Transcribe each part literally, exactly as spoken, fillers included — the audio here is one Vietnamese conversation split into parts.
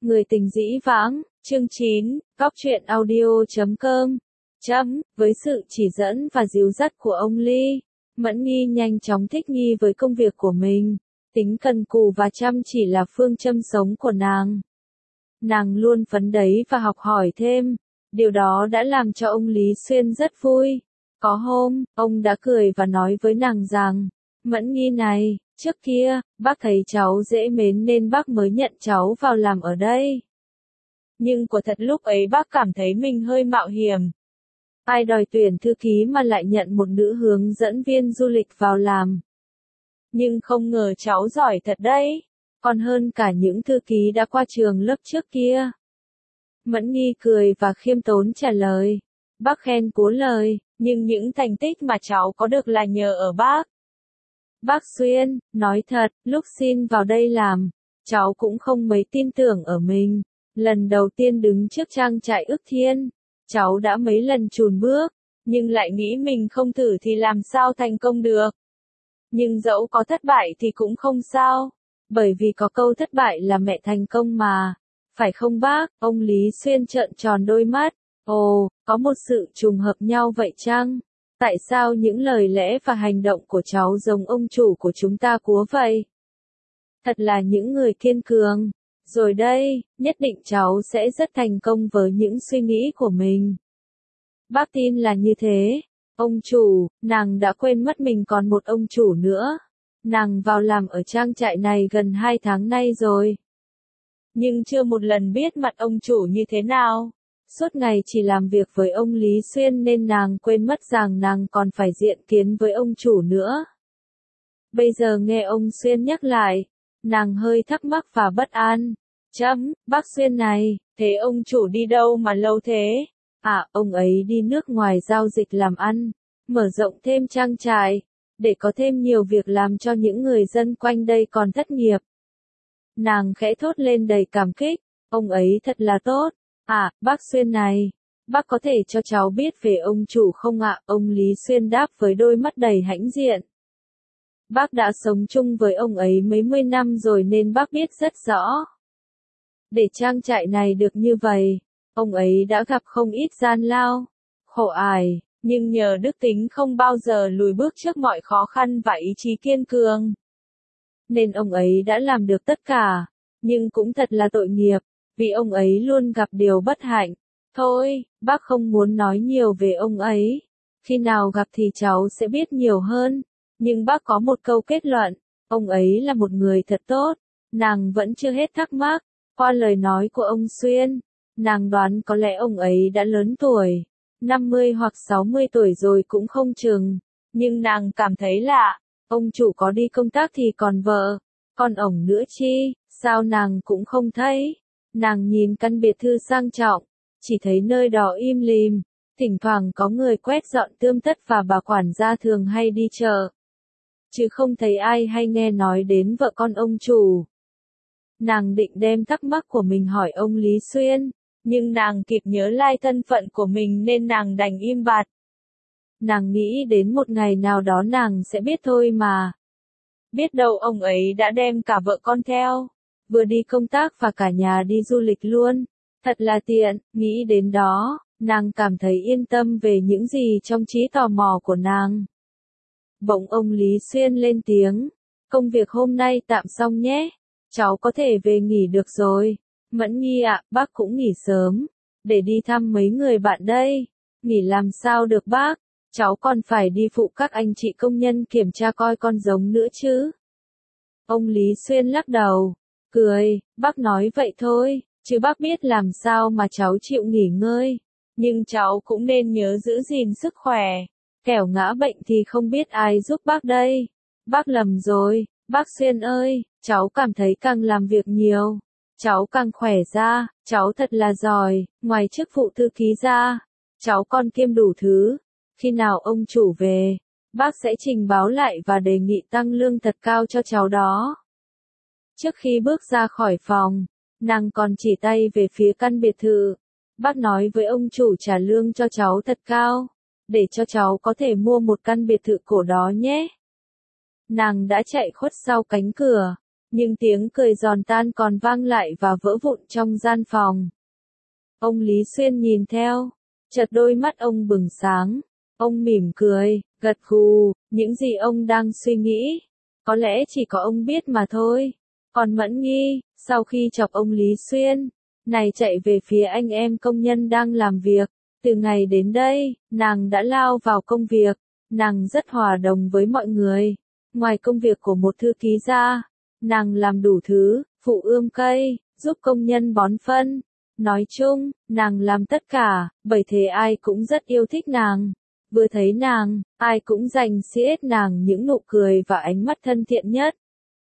Người tình dĩ vãng, chương chín, góc truyện audio chấm com. Chấm, với sự chỉ dẫn và dìu dắt của ông Ly, Mẫn Nghi nhanh chóng thích nghi với công việc của mình. Tính cần cù và chăm chỉ là phương châm sống của nàng. Nàng luôn phấn đấu và học hỏi thêm. Điều đó đã làm cho ông Lý Xuyên rất vui. Có hôm, ông đã cười và nói với nàng rằng, Mẫn Nghi này, trước kia, bác thấy cháu dễ mến nên bác mới nhận cháu vào làm ở đây. Nhưng quả thật lúc ấy bác cảm thấy mình hơi mạo hiểm. Ai đòi tuyển thư ký mà lại nhận một nữ hướng dẫn viên du lịch vào làm. Nhưng không ngờ cháu giỏi thật đấy, còn hơn cả những thư ký đã qua trường lớp trước kia. Mẫn Nghi cười và khiêm tốn trả lời. Bác khen cố lời, nhưng những thành tích mà cháu có được là nhờ ở bác. Bác Xuyên, nói thật, lúc xin vào đây làm, cháu cũng không mấy tin tưởng ở mình. Lần đầu tiên đứng trước trang trại Ước Thiên, cháu đã mấy lần chùn bước, nhưng lại nghĩ mình không thử thì làm sao thành công được. Nhưng dẫu có thất bại thì cũng không sao, bởi vì có câu thất bại là mẹ thành công mà. Phải không bác? Ông Lý Xuyên trợn tròn đôi mắt. Ồ, có một sự trùng hợp nhau vậy chăng? Tại sao những lời lẽ và hành động của cháu giống ông chủ của chúng ta quá vậy? Thật là những người kiên cường. Rồi đây, nhất định cháu sẽ rất thành công với những suy nghĩ của mình. Bác tin là như thế. Ông chủ, nàng đã quên mất mình còn một ông chủ nữa. Nàng vào làm ở trang trại này gần hai tháng nay rồi. Nhưng chưa một lần biết mặt ông chủ như thế nào. Suốt ngày chỉ làm việc với ông Lý Xuyên nên nàng quên mất rằng nàng còn phải diện kiến với ông chủ nữa. Bây giờ nghe ông Xuyên nhắc lại, nàng hơi thắc mắc và bất an. Chấm, bác Xuyên này, thế ông chủ đi đâu mà lâu thế? À, ông ấy đi nước ngoài giao dịch làm ăn, mở rộng thêm trang trại, để có thêm nhiều việc làm cho những người dân quanh đây còn thất nghiệp. Nàng khẽ thốt lên đầy cảm kích, ông ấy thật là tốt. À, bác Xuyên này, bác có thể cho cháu biết về ông chủ không ạ? Ông Lý Xuyên đáp với đôi mắt đầy hãnh diện. Bác đã sống chung với ông ấy mấy mươi năm rồi nên bác biết rất rõ. Để trang trại này được như vậy, ông ấy đã gặp không ít gian lao, khổ ải, nhưng nhờ đức tính không bao giờ lùi bước trước mọi khó khăn và ý chí kiên cường, nên ông ấy đã làm được tất cả. Nhưng cũng thật là tội nghiệp, vì ông ấy luôn gặp điều bất hạnh. Thôi, bác không muốn nói nhiều về ông ấy. Khi nào gặp thì cháu sẽ biết nhiều hơn. Nhưng bác có một câu kết luận, ông ấy là một người thật tốt. Nàng vẫn chưa hết thắc mắc. Qua lời nói của ông Xuyên, nàng đoán có lẽ ông ấy đã lớn tuổi, năm mươi hoặc sáu mươi tuổi rồi cũng không chừng. Nhưng nàng cảm thấy lạ, ông chủ có đi công tác thì còn vợ, còn ổng nữa chi, sao nàng cũng không thấy. Nàng nhìn căn biệt thự sang trọng, chỉ thấy nơi đó im lìm, thỉnh thoảng có người quét dọn tươm tất và bà quản gia thường hay đi chợ. Chứ không thấy ai hay nghe nói đến vợ con ông chủ. Nàng định đem thắc mắc của mình hỏi ông Lý Xuyên, nhưng nàng kịp nhớ lại thân phận của mình nên nàng đành im bặt. Nàng nghĩ đến một ngày nào đó nàng sẽ biết thôi mà. Biết đâu ông ấy đã đem cả vợ con theo, vừa đi công tác và cả nhà đi du lịch luôn. Thật là tiện, nghĩ đến đó, nàng cảm thấy yên tâm về những gì trong trí tò mò của nàng. Bỗng ông Lý Xuyên lên tiếng, công việc hôm nay tạm xong nhé. Cháu có thể về nghỉ được rồi. Mẫn Nghi ạ, bác cũng nghỉ sớm, để đi thăm mấy người bạn đây. Nghỉ làm sao được bác, cháu còn phải đi phụ các anh chị công nhân kiểm tra coi con giống nữa chứ. Ông Lý Xuyên lắc đầu, cười, bác nói vậy thôi, chứ bác biết làm sao mà cháu chịu nghỉ ngơi. Nhưng cháu cũng nên nhớ giữ gìn sức khỏe, kẻo ngã bệnh thì không biết ai giúp bác đây. Bác lầm rồi, bác Xuyên ơi. Cháu cảm thấy càng làm việc nhiều, cháu càng khỏe ra, cháu thật là giỏi, ngoài chức vụ thư ký ra, cháu còn kiêm đủ thứ. Khi nào ông chủ về, bác sẽ trình báo lại và đề nghị tăng lương thật cao cho cháu đó. Trước khi bước ra khỏi phòng, nàng còn chỉ tay về phía căn biệt thự. Bác nói với ông chủ trả lương cho cháu thật cao, để cho cháu có thể mua một căn biệt thự cổ đó nhé. Nàng đã chạy khuất sau cánh cửa. nhưng tiếng cười giòn tan còn vang lại và vỡ vụn trong gian phòng. Ông Lý Xuyên nhìn theo, chợt đôi mắt ông bừng sáng, ông mỉm cười, gật gù, những gì ông đang suy nghĩ, có lẽ chỉ có ông biết mà thôi. Còn Mẫn Nghi, sau khi chọc ông Lý Xuyên, này chạy về phía anh em công nhân đang làm việc, từ ngày đến đây, nàng đã lao vào công việc, nàng rất hòa đồng với mọi người. Ngoài công việc của một thư ký ra, nàng làm đủ thứ, phụ ươm cây, giúp công nhân bón phân. Nói chung, nàng làm tất cả, bởi thế ai cũng rất yêu thích nàng. Vừa thấy nàng, ai cũng dành xiết nàng những nụ cười và ánh mắt thân thiện nhất.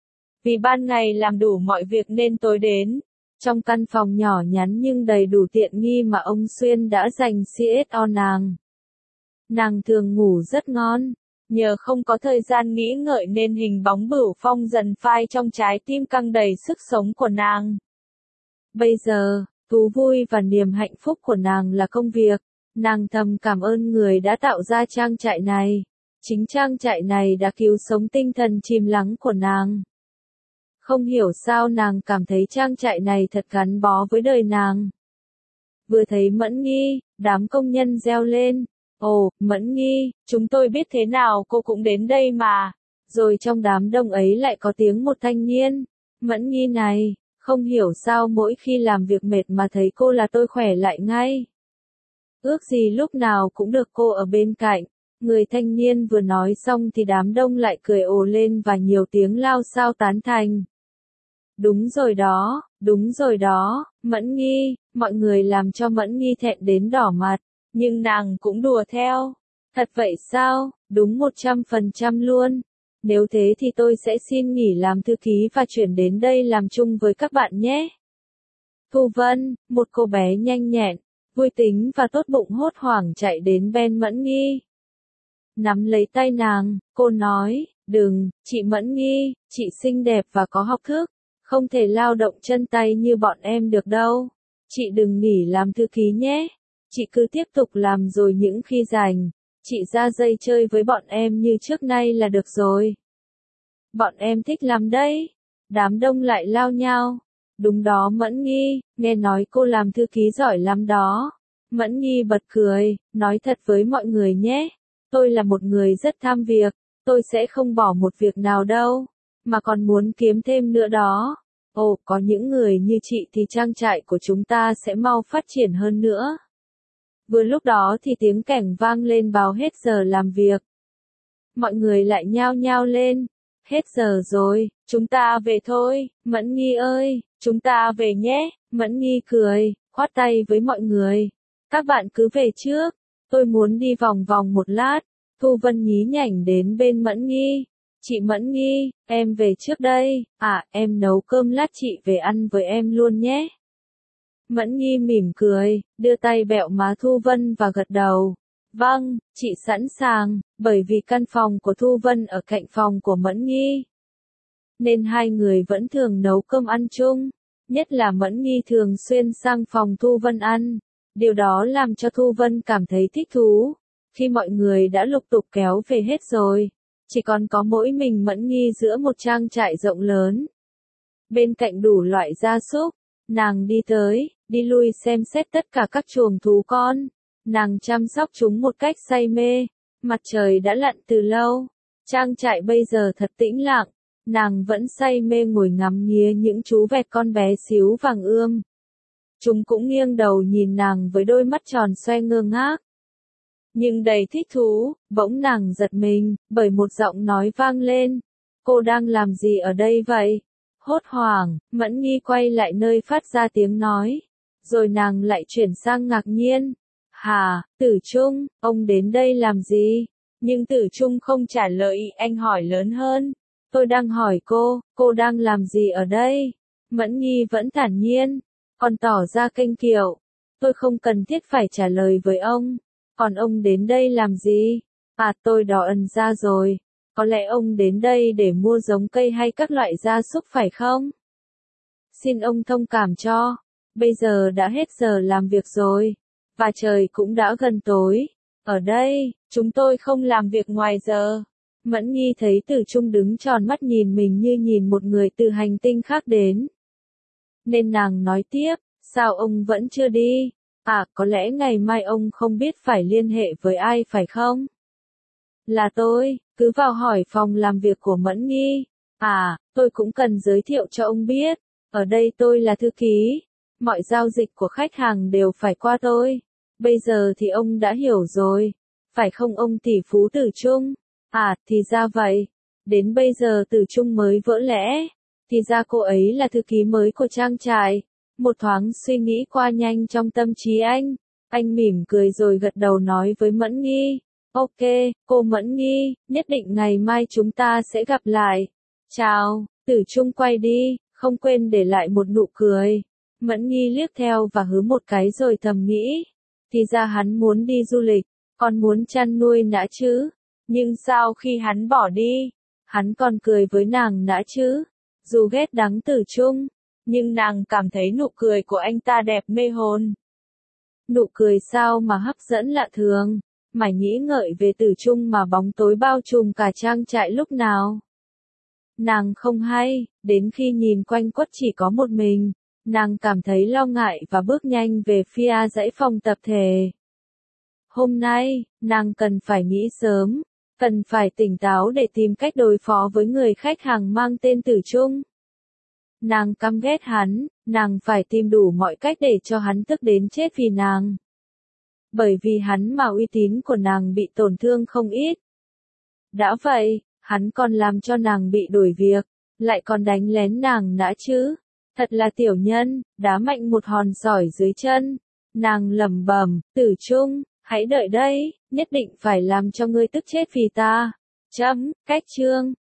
Vì ban ngày làm đủ mọi việc nên tối đến, trong căn phòng nhỏ nhắn nhưng đầy đủ tiện nghi mà ông Xuyên đã dành xiết cho nàng. Nàng thường ngủ rất ngon, nhờ không có thời gian nghĩ ngợi nên hình bóng Bửu Phong dần phai trong trái tim căng đầy sức sống của nàng. Bây giờ, thú vui và niềm hạnh phúc của nàng là công việc. Nàng thầm cảm ơn người đã tạo ra trang trại này. Chính trang trại này đã cứu sống tinh thần chìm lắng của nàng. Không hiểu sao nàng cảm thấy trang trại này thật gắn bó với đời nàng. Vừa thấy Mẫn Nghi, đám công nhân reo lên. Ồ, Mẫn Nghi, chúng tôi biết thế nào cô cũng đến đây mà. Rồi trong đám đông ấy lại có tiếng một thanh niên. Mẫn Nghi này, không hiểu sao mỗi khi làm việc mệt mà thấy cô là tôi khỏe lại ngay. Ước gì lúc nào cũng được cô ở bên cạnh. Người thanh niên vừa nói xong thì đám đông lại cười ồ lên và nhiều tiếng lao xao tán thành. Đúng rồi đó, đúng rồi đó, Mẫn Nghi, mọi người làm cho Mẫn Nghi thẹn đến đỏ mặt, nhưng nàng cũng đùa theo. Thật vậy sao, đúng một trăm phần trăm luôn. Nếu thế thì tôi sẽ xin nghỉ làm thư ký và chuyển đến đây làm chung với các bạn nhé. Thu Vân, một cô bé nhanh nhẹn, vui tính và tốt bụng hốt hoảng chạy đến bên Mẫn Nghi. Nắm lấy tay nàng, cô nói, đừng, chị Mẫn Nghi, chị xinh đẹp và có học thức, không thể lao động chân tay như bọn em được đâu. Chị đừng nghỉ làm thư ký nhé. Chị cứ tiếp tục làm rồi những khi rảnh, chị ra dây chơi với bọn em như trước nay là được rồi. Bọn em thích lắm đấy. Đám đông lại lao nhau. Đúng đó Mẫn Nghi, nghe nói cô làm thư ký giỏi lắm đó. Mẫn Nghi bật cười, nói thật với mọi người nhé. Tôi là một người rất tham việc, tôi sẽ không bỏ một việc nào đâu, mà còn muốn kiếm thêm nữa đó. Ồ, có những người như chị thì trang trại của chúng ta sẽ mau phát triển hơn nữa. Vừa lúc đó thì tiếng kẻng vang lên báo hết giờ làm việc. Mọi người lại nhao nhao lên. Hết giờ rồi, chúng ta về thôi, Mẫn Nghi ơi, chúng ta về nhé. Mẫn Nghi cười, khoát tay với mọi người. Các bạn cứ về trước, tôi muốn đi vòng vòng một lát. Thu Vân nhí nhảnh đến bên Mẫn Nghi. Chị Mẫn Nghi, em về trước đây, à, em nấu cơm lát chị về ăn với em luôn nhé. Mẫn Nghi mỉm cười, đưa tay bẹo má Thu Vân và gật đầu. Vâng, chị sẵn sàng, bởi vì căn phòng của Thu Vân ở cạnh phòng của Mẫn Nghi. Nên hai người vẫn thường nấu cơm ăn chung, nhất là Mẫn Nghi thường xuyên sang phòng Thu Vân ăn. Điều đó làm cho Thu Vân cảm thấy thích thú. Khi mọi người đã lục tục kéo về hết rồi, chỉ còn có mỗi mình Mẫn Nghi giữa một trang trại rộng lớn. Bên cạnh đủ loại gia súc, nàng đi tới, đi lui xem xét tất cả các chuồng thú con. Nàng chăm sóc chúng một cách say mê. Mặt trời đã lặn từ lâu. Trang trại bây giờ thật tĩnh lặng. Nàng vẫn say mê ngồi ngắm nghía những chú vẹt con bé xíu vàng ươm. Chúng cũng nghiêng đầu nhìn nàng với đôi mắt tròn xoe ngơ ngác. Nhưng đầy thích thú, bỗng nàng giật mình, bởi một giọng nói vang lên. Cô đang làm gì ở đây vậy? Hốt hoảng, Mẫn Nghi quay lại nơi phát ra tiếng nói. Rồi nàng lại chuyển sang ngạc nhiên. Hà, Tử Trung, ông đến đây làm gì? Nhưng Tử Trung không trả lời, anh hỏi lớn hơn. Tôi đang hỏi cô, cô đang làm gì ở đây? Mẫn Nghi vẫn thản nhiên, còn tỏ ra kênh kiệu. Tôi không cần thiết phải trả lời với ông. Còn ông đến đây làm gì? À, tôi đỏ ẩn ra rồi. Có lẽ ông đến đây để mua giống cây hay các loại gia súc phải không? Xin ông thông cảm cho. Bây giờ đã hết giờ làm việc rồi. Và trời cũng đã gần tối. Ở đây, chúng tôi không làm việc ngoài giờ. Mẫn Nhi thấy Tử Trung đứng tròn mắt nhìn mình như nhìn một người từ hành tinh khác đến. Nên nàng nói tiếp, sao ông vẫn chưa đi? À, có lẽ ngày mai ông không biết phải liên hệ với ai phải không? Là tôi, cứ vào hỏi phòng làm việc của Mẫn Nhi. À, tôi cũng cần giới thiệu cho ông biết. Ở đây tôi là thư ký. Mọi giao dịch của khách hàng đều phải qua tôi. Bây giờ thì ông đã hiểu rồi. Phải không ông tỷ phú Tử Trung? À, thì ra vậy. Đến bây giờ Tử Trung mới vỡ lẽ. Thì ra cô ấy là thư ký mới của trang trại. Một thoáng suy nghĩ qua nhanh trong tâm trí anh. Anh mỉm cười rồi gật đầu nói với Mẫn Nhi. Ok, cô Mẫn Nhi, nhất định ngày mai chúng ta sẽ gặp lại. Chào, Tử Trung quay đi, không quên để lại một nụ cười. Mẫn Nhi liếc theo và hứ một cái rồi thầm nghĩ. Thì ra hắn muốn đi du lịch, còn muốn chăn nuôi nã chứ. Nhưng sao khi hắn bỏ đi, hắn còn cười với nàng nã chứ. Dù ghét đắng Tử Trung, nhưng nàng cảm thấy nụ cười của anh ta đẹp mê hồn. Nụ cười sao mà hấp dẫn lạ thường. Mải nghĩ ngợi về Tử Trung mà bóng tối bao trùm cả trang trại lúc nào. Nàng không hay, đến khi nhìn quanh quất chỉ có một mình, nàng cảm thấy lo ngại và bước nhanh về phía dãy phòng tập thể. Hôm nay, nàng cần phải nghĩ sớm, cần phải tỉnh táo để tìm cách đối phó với người khách hàng mang tên Tử Trung. Nàng căm ghét hắn, nàng phải tìm đủ mọi cách để cho hắn tức đến chết vì nàng. Bởi vì hắn mà uy tín của nàng bị tổn thương không ít. Đã vậy, hắn còn làm cho nàng bị đuổi việc, lại còn đánh lén nàng nã chứ. Thật là tiểu nhân, đá mạnh một hòn sỏi dưới chân. Nàng lẩm bẩm, Tử Trung, hãy đợi đây, nhất định phải làm cho ngươi tức chết vì ta. Chấm, cách chương.